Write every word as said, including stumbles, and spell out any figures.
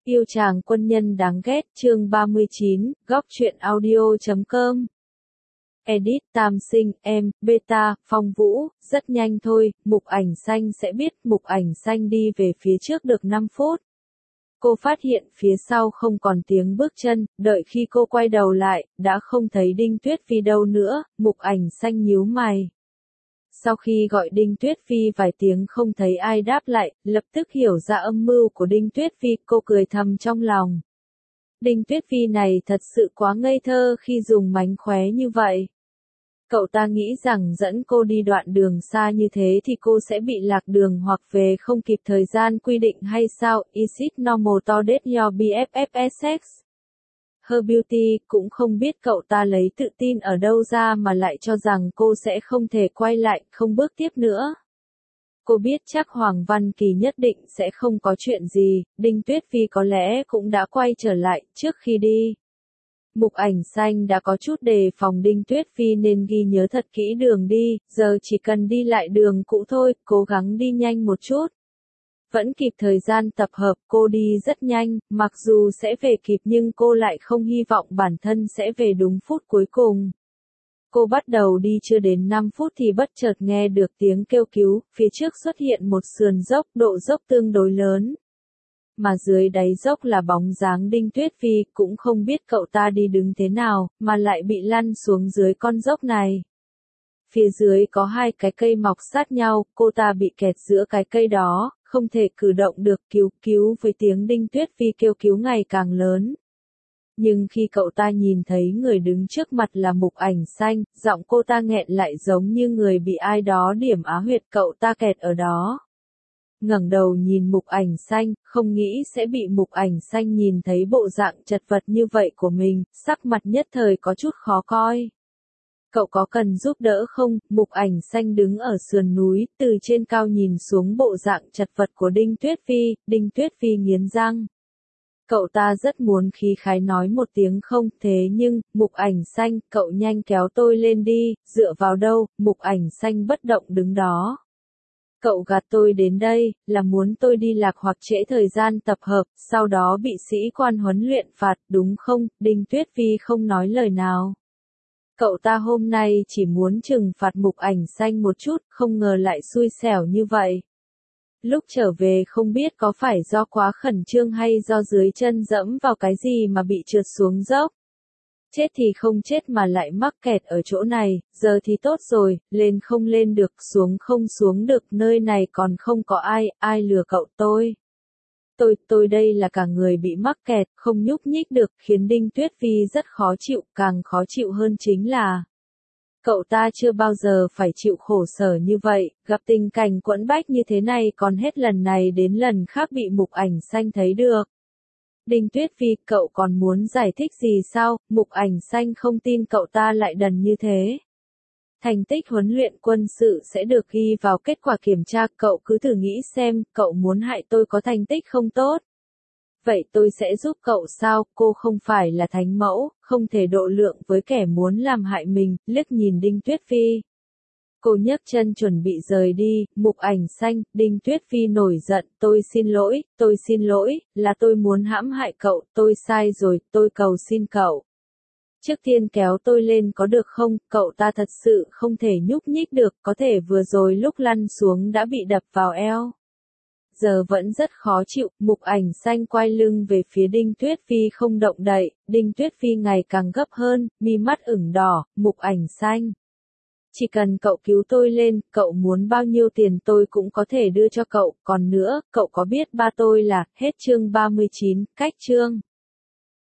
Yêu chàng quân nhân đáng ghét chương ba mươi chín, góc truyện audio chấm com. Edit Tam Sinh, em, Beta, Phong Vũ, rất nhanh thôi, Mục Ảnh Xanh sẽ biết. Mục Ảnh Xanh đi về phía trước được năm phút. Cô phát hiện phía sau không còn tiếng bước chân, đợi khi cô quay đầu lại, đã không thấy Đinh Tuyết Phi đâu nữa. Mục Ảnh Xanh nhíu mày. Sau khi gọi Đinh Tuyết Phi vài tiếng không thấy ai đáp lại, lập tức hiểu ra âm mưu của Đinh Tuyết Phi, cô cười thầm trong lòng. Đinh Tuyết Phi này thật sự quá ngây thơ khi dùng mánh khóe như vậy. Cậu ta nghĩ rằng dẫn cô đi đoạn đường xa như thế thì cô sẽ bị lạc đường hoặc về không kịp thời gian quy định hay sao? Is it normal to date your bê ép ép ét sex? Her Beauty cũng không biết cậu ta lấy tự tin ở đâu ra mà lại cho rằng cô sẽ không thể quay lại, không bước tiếp nữa. Cô biết chắc Hoàng Văn Kỳ nhất định sẽ không có chuyện gì, Đinh Tuyết Phi có lẽ cũng đã quay trở lại trước khi đi. Mục Ảnh Xanh đã có chút đề phòng Đinh Tuyết Phi nên ghi nhớ thật kỹ đường đi, giờ chỉ cần đi lại đường cũ thôi, cố gắng đi nhanh một chút. Vẫn kịp thời gian tập hợp, cô đi rất nhanh, mặc dù sẽ về kịp nhưng cô lại không hy vọng bản thân sẽ về đúng phút cuối cùng. Cô bắt đầu đi chưa đến năm phút thì bất chợt nghe được tiếng kêu cứu, phía trước xuất hiện một sườn dốc, độ dốc tương đối lớn. Mà dưới đáy dốc là bóng dáng Đinh Tuyết Phi, cũng không biết cậu ta đi đứng thế nào, mà lại bị lăn xuống dưới con dốc này. Phía dưới có hai cái cây mọc sát nhau, cô ta bị kẹt giữa cái cây đó, không thể cử động được, cứu cứu với tiếng Đinh Tuyết Phi kêu cứu ngày càng lớn. Nhưng khi cậu ta nhìn thấy người đứng trước mặt là Mục Ảnh Xanh, giọng cô ta nghẹn lại giống như người bị ai đó điểm á huyệt, cậu ta kẹt ở đó. Ngẩng đầu nhìn Mục Ảnh Xanh, không nghĩ sẽ bị Mục Ảnh Xanh nhìn thấy bộ dạng chật vật như vậy của mình, sắc mặt nhất thời có chút khó coi. Cậu có cần giúp đỡ không? Mục Ảnh Xanh đứng ở sườn núi, từ trên cao nhìn xuống bộ dạng chật vật của Đinh Tuyết Phi, Đinh Tuyết Phi nghiến răng. Cậu ta rất muốn khí khái nói một tiếng không, thế nhưng, Mục Ảnh Xanh, cậu nhanh kéo tôi lên đi, dựa vào đâu? Mục Ảnh Xanh bất động đứng đó. Cậu gạt tôi đến đây, là muốn tôi đi lạc hoặc trễ thời gian tập hợp, sau đó bị sĩ quan huấn luyện phạt, đúng không? Đinh Tuyết Phi không nói lời nào. Cậu ta hôm nay chỉ muốn trừng phạt Mục Ảnh Xanh một chút, không ngờ lại xui xẻo như vậy. Lúc trở về không biết có phải do quá khẩn trương hay do dưới chân dẫm vào cái gì mà bị trượt xuống dốc. Chết thì không chết mà lại mắc kẹt ở chỗ này, giờ thì tốt rồi, lên không lên được, xuống không xuống được, nơi này còn không có ai, ai lừa cậu tôi. Tôi, tôi đây là cả người bị mắc kẹt, không nhúc nhích được, khiến Đinh Tuyết Phi rất khó chịu, càng khó chịu hơn chính là cậu ta chưa bao giờ phải chịu khổ sở như vậy, gặp tình cảnh quẫn bách như thế này còn hết lần này đến lần khác bị Mục Ảnh Xanh thấy được. Đinh Tuyết Phi, cậu còn muốn giải thích gì sao? Mục Ảnh Xanh không tin cậu ta lại đần như thế. Thành tích huấn luyện quân sự sẽ được ghi vào kết quả kiểm tra, cậu cứ thử nghĩ xem, cậu muốn hại tôi có thành tích không tốt. Vậy tôi sẽ giúp cậu sao? Cô không phải là thánh mẫu, không thể độ lượng với kẻ muốn làm hại mình, liếc nhìn Đinh Tuyết Phi. Cô nhấc chân chuẩn bị rời đi, Mục Ảnh Xanh, Đinh Tuyết Phi nổi giận, tôi xin lỗi, tôi xin lỗi, là tôi muốn hãm hại cậu, tôi sai rồi, tôi cầu xin cậu. Trước tiên kéo tôi lên có được không? Cậu ta thật sự không thể nhúc nhích được, có thể vừa rồi lúc lăn xuống đã bị đập vào eo. Giờ vẫn rất khó chịu, Mục Ảnh Xanh quay lưng về phía Đinh Tuyết Phi không động đậy, Đinh Tuyết Phi ngày càng gấp hơn, mi mắt ửng đỏ, Mục Ảnh Xanh. Chỉ cần cậu cứu tôi lên, cậu muốn bao nhiêu tiền tôi cũng có thể đưa cho cậu, còn nữa, cậu có biết ba tôi là, hết chương ba mươi chín, cách chương.